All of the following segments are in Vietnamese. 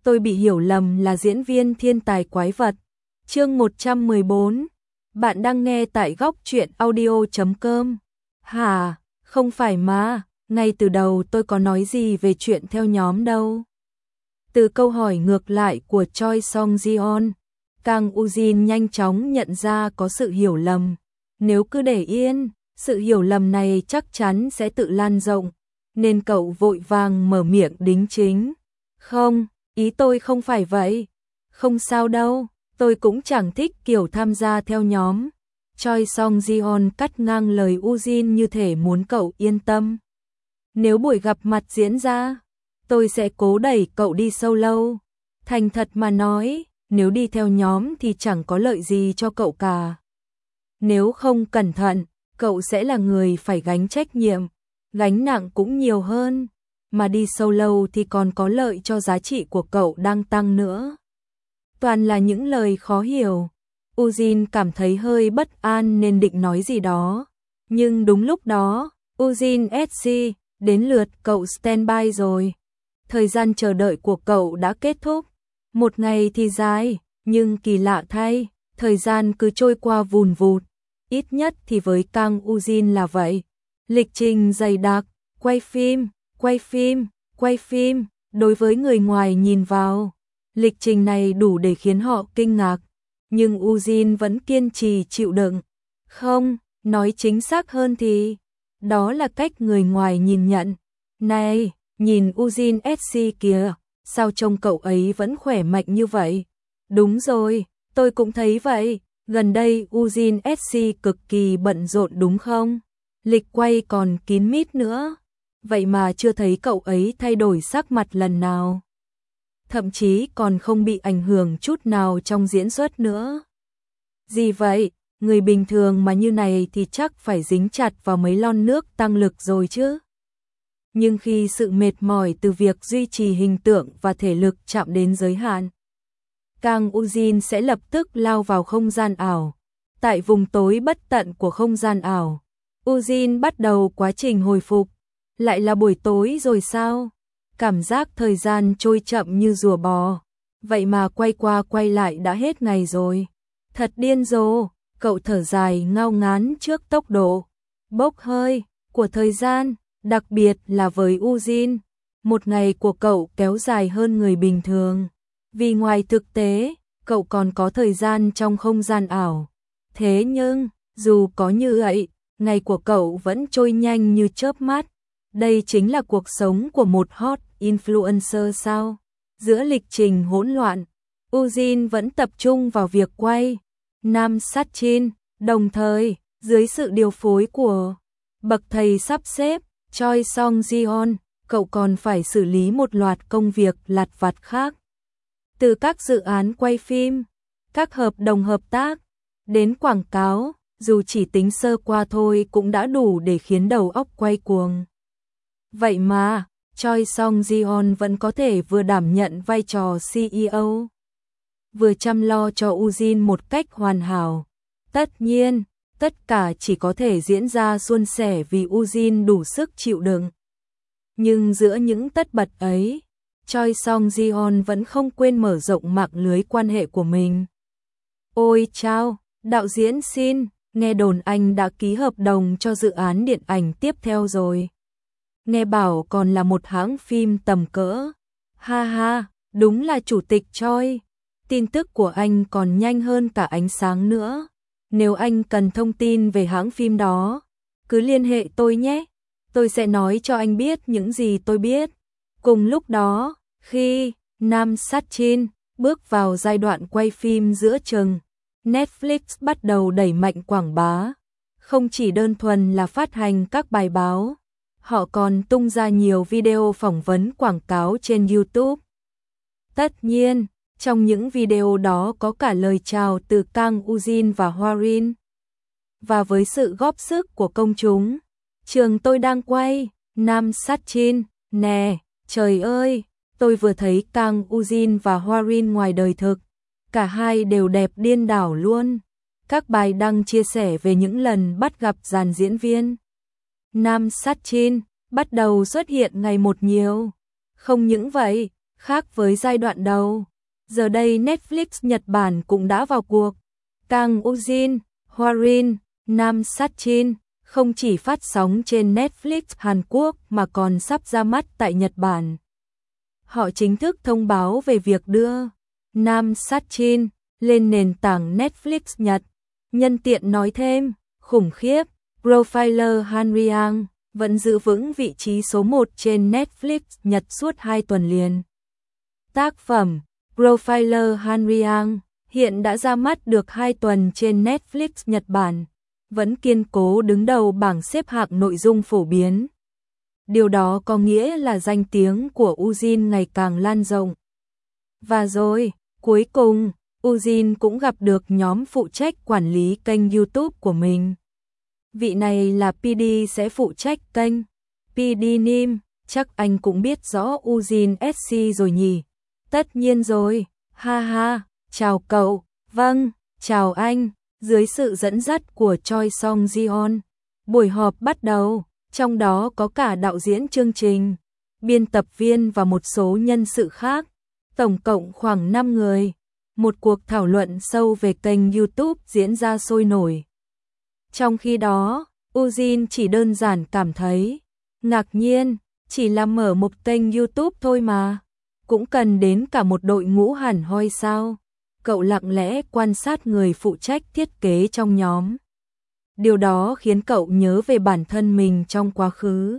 tôi bị hiểu lầm là diễn viên thiên tài quái vật. Chương 114. Bạn đang nghe tại góc truyện audio.com. Hả, không phải mà, ngay từ đầu tôi có nói gì về chuyện theo nhóm đâu. Từ câu hỏi ngược lại của Choi Song Jeon, Kang Ujin nhanh chóng nhận ra có sự hiểu lầm. Nếu cứ để yên, sự hiểu lầm này chắc chắn sẽ tự lan rộng, nên cậu vội vàng mở miệng đính chính. Không, ý tôi không phải vậy. Không sao đâu, tôi cũng chẳng thích kiểu tham gia theo nhóm. Choi Song Jeon cắt ngang lời Ujin như thể muốn cậu yên tâm. Nếu buổi gặp mặt diễn ra, tôi sẽ cố đẩy cậu đi solo. Thành thật mà nói, nếu đi theo nhóm thì chẳng có lợi gì cho cậu cả. Nếu không cẩn thận, cậu sẽ là người phải gánh trách nhiệm, gánh nặng cũng nhiều hơn, mà đi solo thì còn có lợi cho giá trị của cậu đang tăng nữa. Toàn là những lời khó hiểu. Ujin cảm thấy hơi bất an nên định nói gì đó. Nhưng đúng lúc đó, Ujin SC, đến lượt cậu standby rồi. Thời gian chờ đợi của cậu đã kết thúc. Một ngày thì dài, nhưng kỳ lạ thay, thời gian cứ trôi qua vùn vụt. Ít nhất thì với Kang Ujin là vậy. Lịch trình dày đặc, quay phim, đối với người ngoài nhìn vào. Lịch trình này đủ để khiến họ kinh ngạc. Nhưng Ujin vẫn kiên trì chịu đựng. Không, nói chính xác hơn thì đó là cách người ngoài nhìn nhận. Này, nhìn Ujin SC kìa, sao trông cậu ấy vẫn khỏe mạnh như vậy? Đúng rồi, tôi cũng thấy vậy. Gần đây Ujin SC cực kỳ bận rộn đúng không? Lịch quay còn kín mít nữa. Vậy mà chưa thấy cậu ấy thay đổi sắc mặt lần nào. Thậm chí còn không bị ảnh hưởng chút nào trong diễn xuất nữa. Gì vậy? Người bình thường mà như này thì chắc phải dính chặt vào mấy lon nước tăng lực rồi chứ. Nhưng khi sự mệt mỏi từ việc duy trì hình tượng và thể lực chạm đến giới hạn, Kang Ujin sẽ lập tức lao vào không gian ảo. Tại vùng tối bất tận của không gian ảo, Ujin bắt đầu quá trình hồi phục. Lại là buổi tối rồi sao? Cảm giác thời gian trôi chậm như rùa bò. Vậy mà quay qua quay lại đã hết ngày rồi. Thật điên rồ, cậu thở dài ngao ngán trước tốc độ bốc hơi của thời gian, đặc biệt là với Ujin. Một ngày của cậu kéo dài hơn người bình thường. Vì ngoài thực tế, cậu còn có thời gian trong không gian ảo. Thế nhưng, dù có như vậy, ngày của cậu vẫn trôi nhanh như chớp mắt. Đây chính là cuộc sống của một hot influencer sao? Giữa lịch trình hỗn loạn, Ujin vẫn tập trung vào việc quay Nam Sát Chin, đồng thời, dưới sự điều phối của bậc thầy sắp xếp, Choi Song Jeon, cậu còn phải xử lý một loạt công việc lặt vặt khác. Từ các dự án quay phim, các hợp đồng hợp tác, đến quảng cáo, dù chỉ tính sơ qua thôi cũng đã đủ để khiến đầu óc quay cuồng. Vậy mà, Choi Song Jeon vẫn có thể vừa đảm nhận vai trò CEO, vừa chăm lo cho Ujin một cách hoàn hảo. Tất nhiên, tất cả chỉ có thể diễn ra suôn sẻ vì Ujin đủ sức chịu đựng. Nhưng giữa những tất bật ấy, Choi Song Jeon vẫn không quên mở rộng mạng lưới quan hệ của mình. Ôi chao, đạo diễn xin, nghe đồn anh đã ký hợp đồng cho dự án điện ảnh tiếp theo rồi. Nghe bảo còn là một hãng phim tầm cỡ. Ha ha, đúng là chủ tịch Choi. Tin tức của anh còn nhanh hơn cả ánh sáng nữa. Nếu anh cần thông tin về hãng phim đó, cứ liên hệ tôi nhé. Tôi sẽ nói cho anh biết những gì tôi biết. Cùng lúc đó, khi Nam Sát Chin bước vào giai đoạn quay phim giữa chừng, Netflix bắt đầu đẩy mạnh quảng bá. Không chỉ đơn thuần là phát hành các bài báo, họ còn tung ra nhiều video phỏng vấn quảng cáo trên YouTube. Tất nhiên, trong những video đó có cả lời chào từ Kang Ujin và Hwarin. Và với sự góp sức của công chúng, trường tôi đang quay Nam Sát Chin, nè, trời ơi, tôi vừa thấy Kang Ujin và Hwarin ngoài đời thực. Cả hai đều đẹp điên đảo luôn. Các bài đăng chia sẻ về những lần bắt gặp dàn diễn viên Nam Sát Chin bắt đầu xuất hiện ngày một nhiều. Không những vậy, Khác với giai đoạn đầu, giờ đây Netflix Nhật Bản cũng đã vào cuộc. Kang Ujin, Hwarin, Nam Satchin không chỉ phát sóng trên Netflix Hàn Quốc mà còn sắp ra mắt tại Nhật Bản. Họ chính thức thông báo về việc đưa Nam Satchin lên nền tảng Netflix Nhật. Nhân tiện nói thêm, khủng khiếp, Profiler Han Ryang vẫn giữ vững vị trí số 1 trên Netflix Nhật suốt 2 tuần liền. Tác phẩm Profiler Han Ryang hiện đã ra mắt được 2 tuần trên Netflix Nhật Bản, vẫn kiên cố đứng đầu bảng xếp hạng nội dung phổ biến. Điều đó có nghĩa là danh tiếng của Ujin ngày càng lan rộng. Và rồi, cuối cùng, Ujin cũng gặp được nhóm phụ trách quản lý kênh YouTube của mình. Vị này là PD sẽ phụ trách kênh. PD Nim, chắc anh cũng biết rõ Ujin SC rồi nhỉ? Tất nhiên rồi, ha ha, chào cậu, vâng, chào anh. Dưới sự dẫn dắt của Choi Song Jeon, buổi họp bắt đầu, trong đó có cả đạo diễn chương trình, biên tập viên và một số nhân sự khác, tổng cộng khoảng 5 người. Một cuộc thảo luận sâu về kênh YouTube diễn ra sôi nổi. Trong khi đó, Ujin chỉ đơn giản cảm thấy ngạc nhiên, chỉ là mở một kênh YouTube thôi mà, cũng cần đến cả một đội ngũ hẳn hoi sao? Cậu lặng lẽ quan sát người phụ trách thiết kế trong nhóm. Điều đó khiến cậu nhớ về bản thân mình trong quá khứ.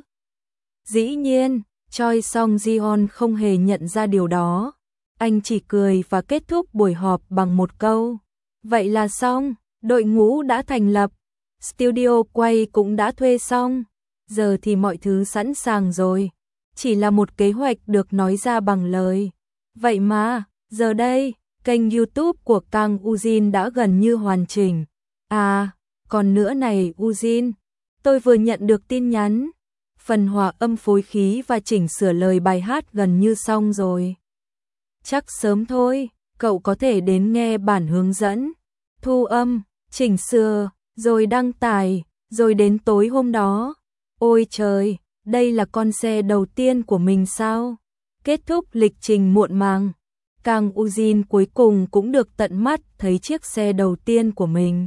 Dĩ nhiên, Choi Song Jeon không hề nhận ra điều đó. Anh chỉ cười và kết thúc buổi họp bằng một câu. Vậy là xong, đội ngũ đã thành lập, studio quay cũng đã thuê xong, giờ thì mọi thứ sẵn sàng rồi. Chỉ là một kế hoạch được nói ra bằng lời. Vậy mà, giờ đây, kênh YouTube của Kang Ujin đã gần như hoàn chỉnh. À, còn nữa này Ujin, tôi vừa nhận được tin nhắn. Phần hòa âm phối khí và chỉnh sửa lời bài hát gần như xong rồi. Chắc sớm thôi, cậu có thể đến nghe bản hướng dẫn, thu âm, chỉnh sửa, rồi đăng tải, rồi đến tối hôm đó. Ôi trời, đây là con xe đầu tiên của mình sao? Kết thúc lịch trình muộn màng, Kang Ujin cuối cùng cũng được tận mắt thấy chiếc xe đầu tiên của mình.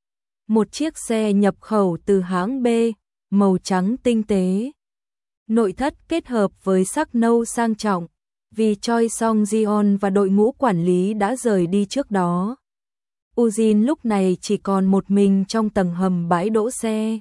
Một chiếc xe nhập khẩu từ hãng B, màu trắng tinh tế. Nội thất kết hợp với sắc nâu sang trọng, vì Choi Song Jeon và đội ngũ quản lý đã rời đi trước đó. Ujin lúc này chỉ còn một mình trong tầng hầm bãi đỗ xe.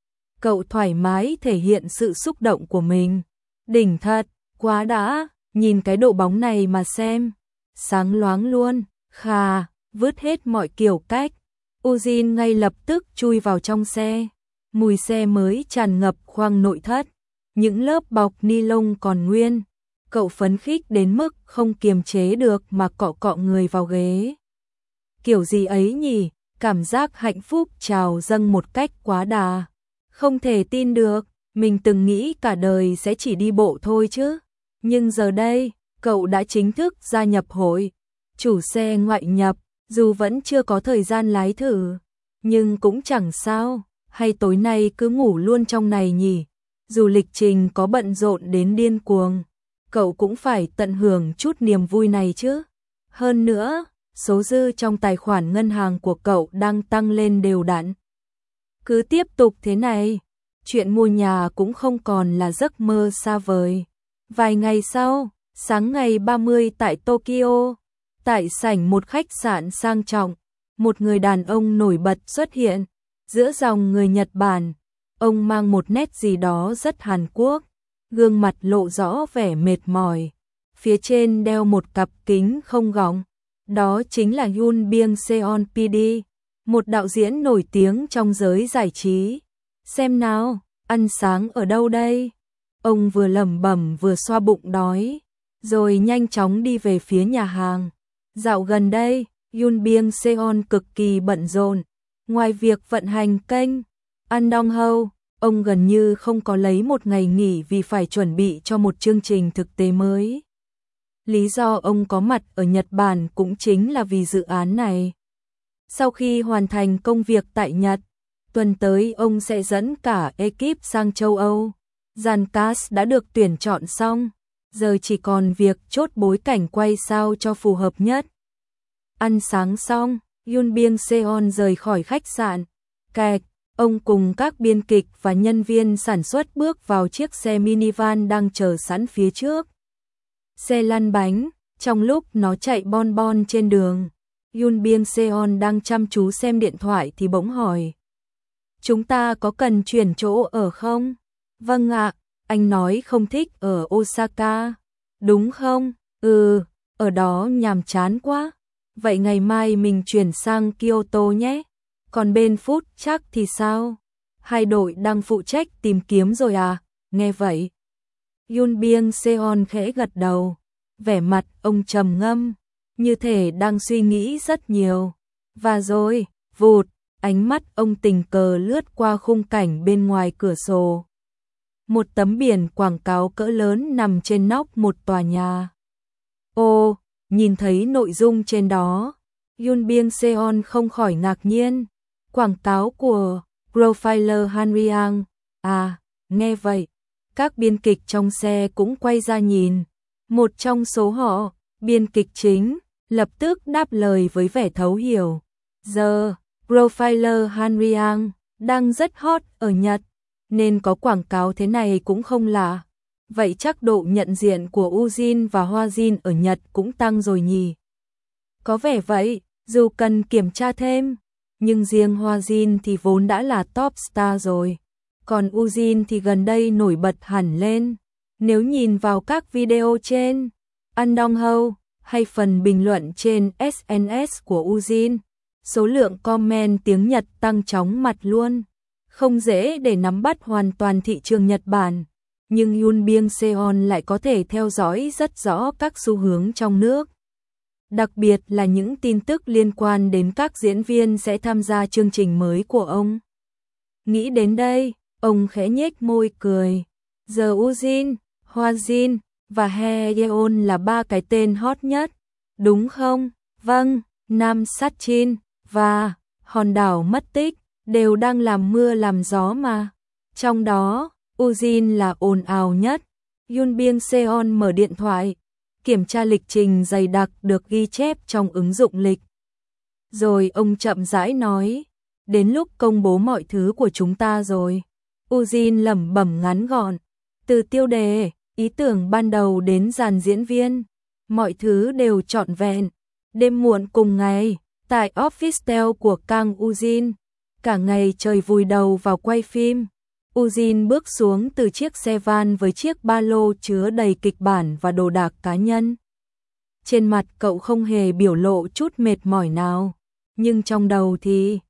Cậu thoải mái thể hiện sự xúc động của mình. Đỉnh thật, quá đã, nhìn cái độ bóng này mà xem. Sáng loáng luôn, khà, vứt hết mọi kiểu cách. Ujin ngay lập tức chui vào trong xe. Mùi xe mới tràn ngập khoang nội thất. Những lớp bọc ni lông còn nguyên. Cậu phấn khích đến mức không kiềm chế được mà cọ cọ người vào ghế. Kiểu gì ấy nhỉ, cảm giác hạnh phúc trào dâng một cách quá đà. Không thể tin được, mình từng nghĩ cả đời sẽ chỉ đi bộ thôi chứ. Nhưng giờ đây, cậu đã chính thức gia nhập hội chủ xe ngoại nhập, dù vẫn chưa có thời gian lái thử. Nhưng cũng chẳng sao, hay tối nay cứ ngủ luôn trong này nhỉ. Dù lịch trình có bận rộn đến điên cuồng, cậu cũng phải tận hưởng chút niềm vui này chứ. Hơn nữa, số dư trong tài khoản ngân hàng của cậu đang tăng lên đều đặn. Cứ tiếp tục thế này, chuyện mua nhà cũng không còn là giấc mơ xa vời. Vài ngày sau, sáng ngày 30 tại Tokyo, tại sảnh một khách sạn sang trọng, một người đàn ông nổi bật xuất hiện. Giữa dòng người Nhật Bản, ông mang một nét gì đó rất Hàn Quốc, gương mặt lộ rõ vẻ mệt mỏi. Phía trên đeo một cặp kính không gọng. Đó chính là Yoon Byung Seon PD, một đạo diễn nổi tiếng trong giới giải trí. Xem nào, ăn sáng ở đâu đây? Ông vừa lẩm bẩm vừa xoa bụng đói, rồi nhanh chóng đi về phía nhà hàng. Dạo gần đây, Yoon Byung Seon cực kỳ bận rộn. Ngoài việc vận hành kênh An Dong Hâu, ông gần như không có lấy một ngày nghỉ vì phải chuẩn bị cho một chương trình thực tế mới. Lý do ông có mặt ở Nhật Bản cũng chính là vì dự án này. Sau khi hoàn thành công việc tại Nhật, tuần tới ông sẽ dẫn cả ekip sang châu Âu. Dàn cast đã được tuyển chọn xong, giờ chỉ còn việc chốt bối cảnh quay sao cho phù hợp nhất. Ăn sáng xong, Yoon Byung Seon rời khỏi khách sạn. Kẹt, ông cùng các biên kịch và nhân viên sản xuất bước vào chiếc xe minivan đang chờ sẵn phía trước. Xe lăn bánh, trong lúc nó chạy bon bon trên đường, Yoon Byung Seon đang chăm chú xem điện thoại thì bỗng hỏi. Chúng ta có cần chuyển chỗ ở không? Vâng ạ, anh nói không thích ở Osaka. Đúng không? Ừ, ở đó nhàm chán quá. Vậy ngày mai mình chuyển sang Kyoto nhé. Còn bên Food chắc thì sao? Hai đội đang phụ trách tìm kiếm rồi à? Nghe vậy, Yoon Byung Seon khẽ gật đầu, vẻ mặt ông trầm ngâm, như thể đang suy nghĩ rất nhiều. Và rồi, vụt, ánh mắt ông tình cờ lướt qua khung cảnh bên ngoài cửa sổ. Một tấm biển quảng cáo cỡ lớn nằm trên nóc một tòa nhà. Ô, nhìn thấy nội dung trên đó, Yoon Byung Seon không khỏi ngạc nhiên. Quảng cáo của Profiler Hanriang. À, nghe vậy, các biên kịch trong xe cũng quay ra nhìn. Một trong số họ, biên kịch chính, lập tức đáp lời với vẻ thấu hiểu. Giờ, Profiler Hanriang đang rất hot ở Nhật, nên có quảng cáo thế này cũng không lạ. Vậy chắc độ nhận diện của Ujin và Hwajin ở Nhật cũng tăng rồi nhỉ? Có vẻ vậy, dù cần kiểm tra thêm, nhưng riêng Hwajin thì vốn đã là top star rồi. Còn Ujin thì gần đây nổi bật hẳn lên. Nếu nhìn vào các video trên Andong hay phần bình luận trên SNS của Ujin, số lượng comment tiếng Nhật tăng chóng mặt luôn. Không dễ để nắm bắt hoàn toàn thị trường Nhật Bản, nhưng Yoon Byung Seon lại có thể theo dõi rất rõ các xu hướng trong nước. Đặc biệt là những tin tức liên quan đến các diễn viên sẽ tham gia chương trình mới của ông. Nghĩ đến đây, ông khẽ nhếch môi cười. Giờ Ujin, Hwajin và Haeyeon là ba cái tên hot nhất, đúng không? Vâng, Nam Satchin và Hòn đảo mất tích đều đang làm mưa làm gió mà. Trong đó, Ujin là ồn ào nhất. Yoon Byung Seon mở điện thoại, kiểm tra lịch trình dày đặc được ghi chép trong ứng dụng lịch. Rồi ông chậm rãi nói, đến lúc công bố mọi thứ của chúng ta rồi. Ujin lẩm bẩm ngắn gọn, từ tiêu đề, ý tưởng ban đầu đến dàn diễn viên, mọi thứ đều trọn vẹn. Đêm muộn cùng ngày, tại office của Kang Ujin, cả ngày trời vùi đầu vào quay phim. Ujin bước xuống từ chiếc xe van với chiếc ba lô chứa đầy kịch bản và đồ đạc cá nhân. Trên mặt cậu không hề biểu lộ chút mệt mỏi nào, nhưng trong đầu thì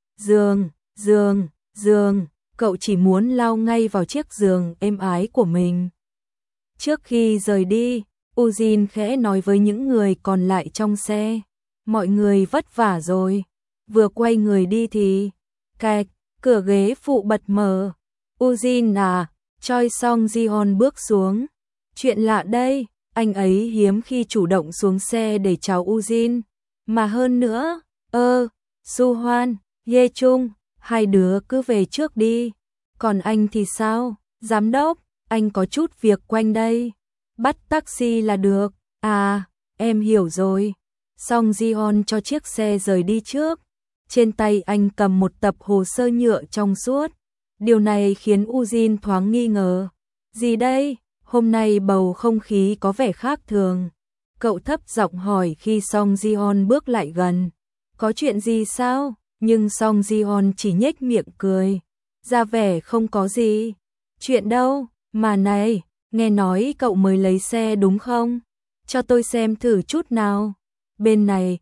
giường, cậu chỉ muốn lao ngay vào chiếc giường êm ái của mình. Trước khi rời đi, Ujin khẽ nói với những người còn lại trong xe, mọi người vất vả rồi. Vừa quay người đi thì, cạch, cửa ghế phụ bật mở. Ujin à, Choi Song Ji-hon bước xuống. Chuyện lạ đây, anh ấy hiếm khi chủ động xuống xe để chào Ujin. Mà hơn nữa, Su Hoan, Ye Chung, hai đứa cứ về trước đi. Còn anh thì sao? Giám đốc, anh có chút việc quanh đây. Bắt taxi là được. À, em hiểu rồi. Song Ji-hon cho chiếc xe rời đi trước. Trên tay anh cầm một tập hồ sơ nhựa trong suốt. Điều này khiến Ujin thoáng nghi ngờ. Gì đây? Hôm nay bầu không khí có vẻ khác thường. Cậu thấp giọng hỏi khi Song Ji-hon bước lại gần. Có chuyện gì sao? Nhưng Song Ji-hon chỉ nhếch miệng cười. Ra vẻ không có gì. Chuyện đâu? Mà này, nghe nói cậu mới lấy xe đúng không? Cho tôi xem thử chút nào. Bên này,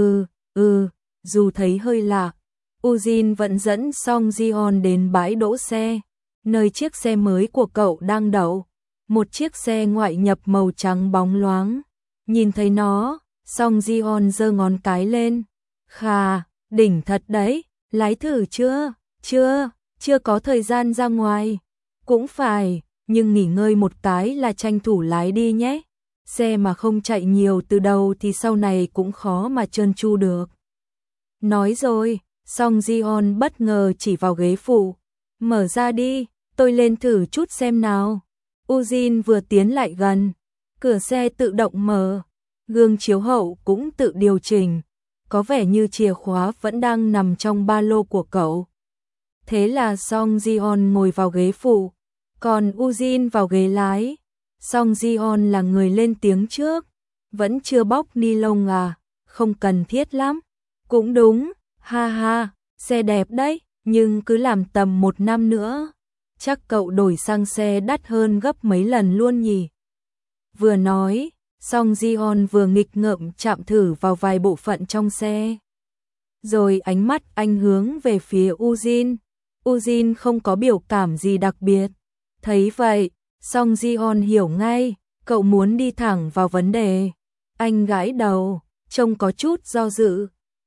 dù thấy hơi lạ. Ujin vẫn dẫn Song Ji-hon đến bãi đỗ xe, nơi chiếc xe mới của cậu đang đậu. Một chiếc xe ngoại nhập màu trắng bóng loáng. Nhìn thấy nó, Song Ji-hon giơ ngón cái lên. Khà, đỉnh thật đấy, lái thử chưa? Chưa có thời gian ra ngoài. Cũng phải, nhưng nghỉ ngơi một cái là tranh thủ lái đi nhé. Xe mà không chạy nhiều từ đầu thì sau này cũng khó mà trơn tru được. Nói rồi, Song Ji-hon bất ngờ chỉ vào ghế phụ. Mở ra đi, tôi lên thử chút xem nào. Ujin vừa tiến lại gần, Cửa xe tự động mở, gương chiếu hậu cũng tự điều chỉnh, có vẻ như chìa khóa vẫn đang nằm trong ba lô của cậu. Thế là Song Ji-on ngồi vào ghế phụ, còn Ujin vào ghế lái. Song Ji-on là người lên tiếng trước, vẫn chưa bóc ni lông à, không cần thiết lắm. Cũng đúng, ha ha, xe đẹp đấy, nhưng cứ làm tầm 1 năm nữa, chắc cậu đổi sang xe đắt hơn gấp mấy lần luôn nhỉ. Vừa nói, Song Ji-on vừa nghịch ngợm chạm thử vào vài bộ phận trong xe. Rồi ánh mắt anh hướng về phía Ujin. Ujin không có biểu cảm gì đặc biệt. Thấy vậy, Song Ji-on hiểu ngay, cậu muốn đi thẳng vào vấn đề. Anh gãi đầu, trông có chút do dự.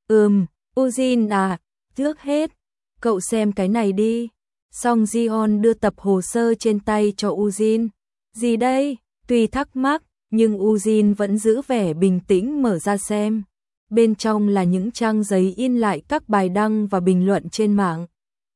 Ujin à, trước hết, cậu xem cái này đi. Song Ji-on đưa tập hồ sơ trên tay cho Ujin. Gì đây? Tuy thắc mắc, nhưng Ujin vẫn giữ vẻ bình tĩnh mở ra xem. Bên trong là những trang giấy in lại các bài đăng và bình luận trên mạng.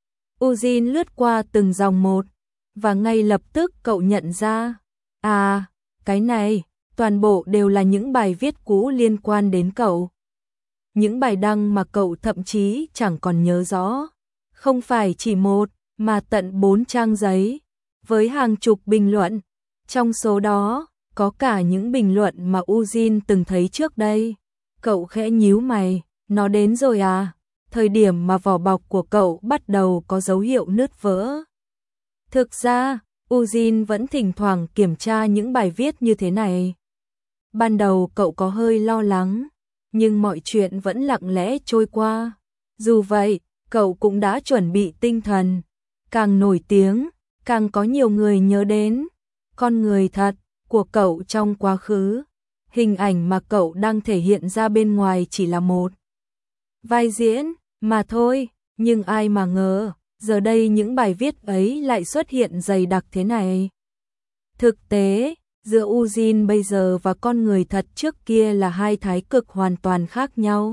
Ujin lướt qua từng dòng một, và ngay lập tức cậu nhận ra. À, cái này, toàn bộ đều là những bài viết cũ liên quan đến cậu. Những bài đăng mà cậu thậm chí chẳng còn nhớ rõ. Không phải chỉ một, mà tận 4 trang giấy, với hàng chục bình luận. Trong số đó, có cả những bình luận mà Ujin từng thấy trước đây. Cậu khẽ nhíu mày, nó đến rồi à? Thời điểm mà vỏ bọc của cậu bắt đầu có dấu hiệu nứt vỡ. Thực ra, Ujin vẫn thỉnh thoảng kiểm tra những bài viết như thế này. Ban đầu cậu có hơi lo lắng, nhưng mọi chuyện vẫn lặng lẽ trôi qua. Dù vậy, cậu cũng đã chuẩn bị tinh thần. Càng nổi tiếng, càng có nhiều người nhớ đến. Con người thật của cậu trong quá khứ. Hình ảnh mà cậu đang thể hiện ra bên ngoài chỉ là một vai diễn mà thôi, nhưng ai mà ngờ, giờ đây những bài viết ấy lại xuất hiện dày đặc thế này. Thực tế, giữa Ujin bây giờ và con người thật trước kia là hai thái cực hoàn toàn khác nhau.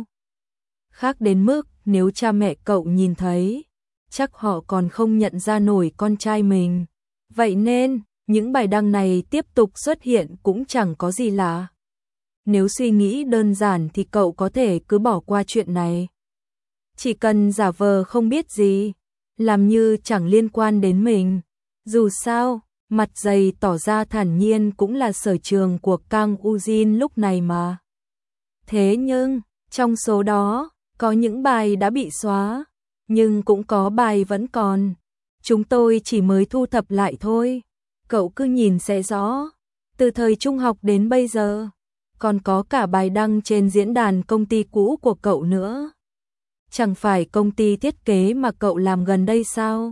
Khác đến mức nếu cha mẹ cậu nhìn thấy, chắc họ còn không nhận ra nổi con trai mình. Vậy nên, những bài đăng này tiếp tục xuất hiện cũng chẳng có gì lạ. Nếu suy nghĩ đơn giản thì cậu có thể cứ bỏ qua chuyện này. Chỉ cần giả vờ không biết gì, làm như chẳng liên quan đến mình. Dù sao, mặt dày tỏ ra thản nhiên cũng là sở trường của Kang Ujin lúc này mà. Thế nhưng, trong số đó, có những bài đã bị xóa, nhưng cũng có bài vẫn còn. Chúng tôi chỉ mới thu thập lại thôi. Cậu cứ nhìn sẽ rõ. Từ thời trung học đến bây giờ, còn có cả bài đăng trên diễn đàn công ty cũ của cậu nữa. Chẳng phải công ty thiết kế mà cậu làm gần đây sao?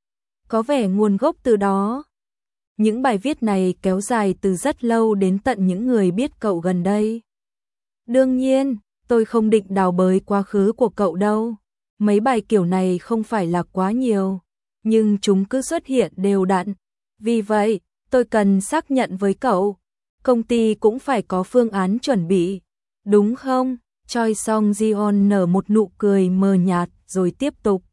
Có vẻ nguồn gốc từ đó. Những bài viết này kéo dài từ rất lâu đến tận những người biết cậu gần đây. Đương nhiên, tôi không định đào bới quá khứ của cậu đâu. Mấy bài kiểu này không phải là quá nhiều, nhưng chúng cứ xuất hiện đều đặn. Vì vậy, tôi cần xác nhận với cậu, công ty cũng phải có phương án chuẩn bị, đúng không? Choi Song Ji-on nở một nụ cười mờ nhạt rồi tiếp tục.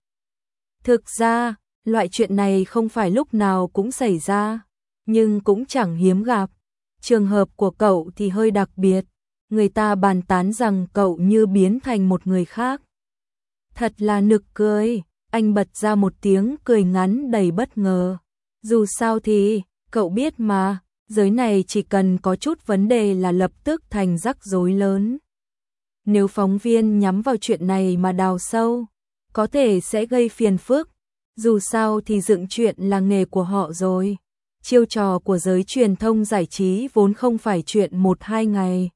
Thực ra, loại chuyện này không phải lúc nào cũng xảy ra, nhưng cũng chẳng hiếm gặp. Trường hợp của cậu thì hơi đặc biệt, người ta bàn tán rằng cậu như biến thành một người khác. Thật là nực cười, anh bật ra một tiếng cười ngắn đầy bất ngờ. Dù sao thì, cậu biết mà, giới này chỉ cần có chút vấn đề là lập tức thành rắc rối lớn. Nếu phóng viên nhắm vào chuyện này mà đào sâu, có thể sẽ gây phiền phức. Dù sao thì dựng chuyện là nghề của họ rồi. Chiêu trò của giới truyền thông giải trí vốn không phải chuyện 1-2 ngày.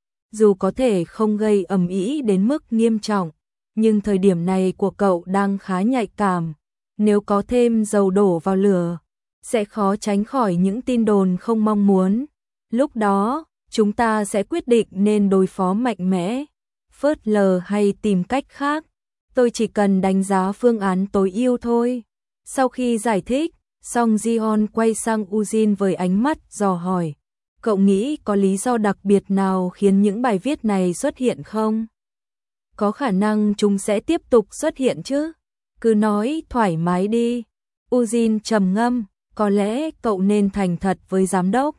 Dù có thể không gây ầm ĩ đến mức nghiêm trọng, nhưng thời điểm này của cậu đang khá nhạy cảm. Nếu có thêm dầu đổ vào lửa, sẽ khó tránh khỏi những tin đồn không mong muốn. Lúc đó, chúng ta sẽ quyết định nên đối phó mạnh mẽ, phớt lờ hay tìm cách khác. Tôi chỉ cần đánh giá phương án tối ưu thôi. Sau khi giải thích, Song Ji-on quay sang Ujin với ánh mắt dò hỏi. Cậu nghĩ có lý do đặc biệt nào khiến những bài viết này xuất hiện không? Có khả năng chúng sẽ tiếp tục xuất hiện chứ? Cứ nói thoải mái đi. Ujin trầm ngâm, có lẽ cậu nên thành thật với giám đốc.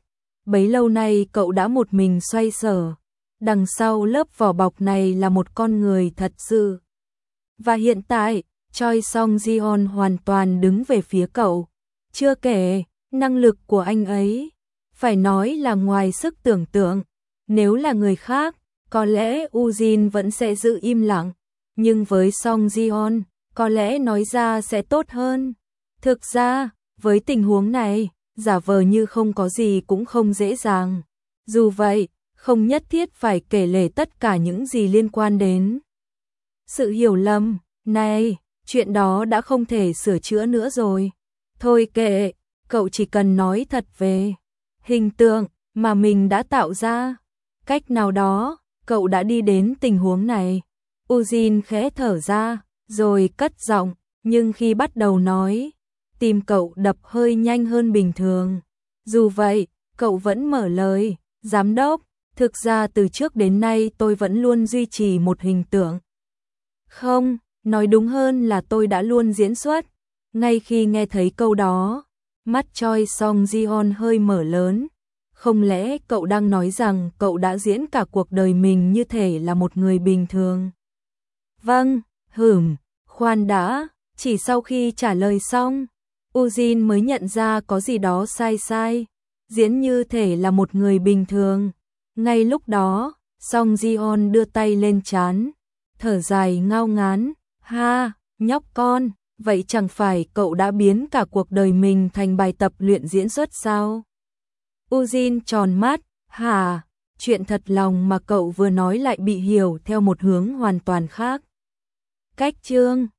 bấy lâu nay cậu đã một mình xoay sở. Đằng sau lớp vỏ bọc này là một con người thật sự. Và hiện tại, Choi Song Ji-on hoàn toàn đứng về phía cậu. Chưa kể, năng lực của anh ấy, phải nói là ngoài sức tưởng tượng. Nếu là người khác, có lẽ Ujin vẫn sẽ giữ im lặng. Nhưng với Song Ji-on, có lẽ nói ra sẽ tốt hơn. Thực ra, với tình huống này, giả vờ như không có gì cũng không dễ dàng. Dù vậy, không nhất thiết phải kể lể tất cả những gì liên quan đến sự hiểu lầm. Này, chuyện đó đã không thể sửa chữa nữa rồi. Thôi kệ, cậu chỉ cần nói thật về hình tượng mà mình đã tạo ra. Cách nào đó, cậu đã đi đến tình huống này. Ujin khẽ thở ra, rồi cất giọng, nhưng khi bắt đầu nói, tim cậu đập hơi nhanh hơn bình thường. Dù vậy, cậu vẫn mở lời, giám đốc, thực ra từ trước đến nay tôi vẫn luôn duy trì một hình tượng. Không, nói đúng hơn là tôi đã luôn diễn xuất. Ngay khi nghe thấy câu đó, mắt Choi Song Ji-on hơi mở lớn. Không lẽ cậu đang nói rằng cậu đã diễn cả cuộc đời mình như thể là một người bình thường? Vâng, khoan đã, chỉ sau khi trả lời xong, Ujin mới nhận ra có gì đó sai sai, diễn như thể là một người bình thường. Ngay lúc đó, Song Ji-on đưa tay lên trán, thở dài ngao ngán, ha, nhóc con, vậy chẳng phải cậu đã biến cả cuộc đời mình thành bài tập luyện diễn xuất sao? Ujin tròn mắt, hả, chuyện thật lòng mà cậu vừa nói lại bị hiểu theo một hướng hoàn toàn khác. Cách chương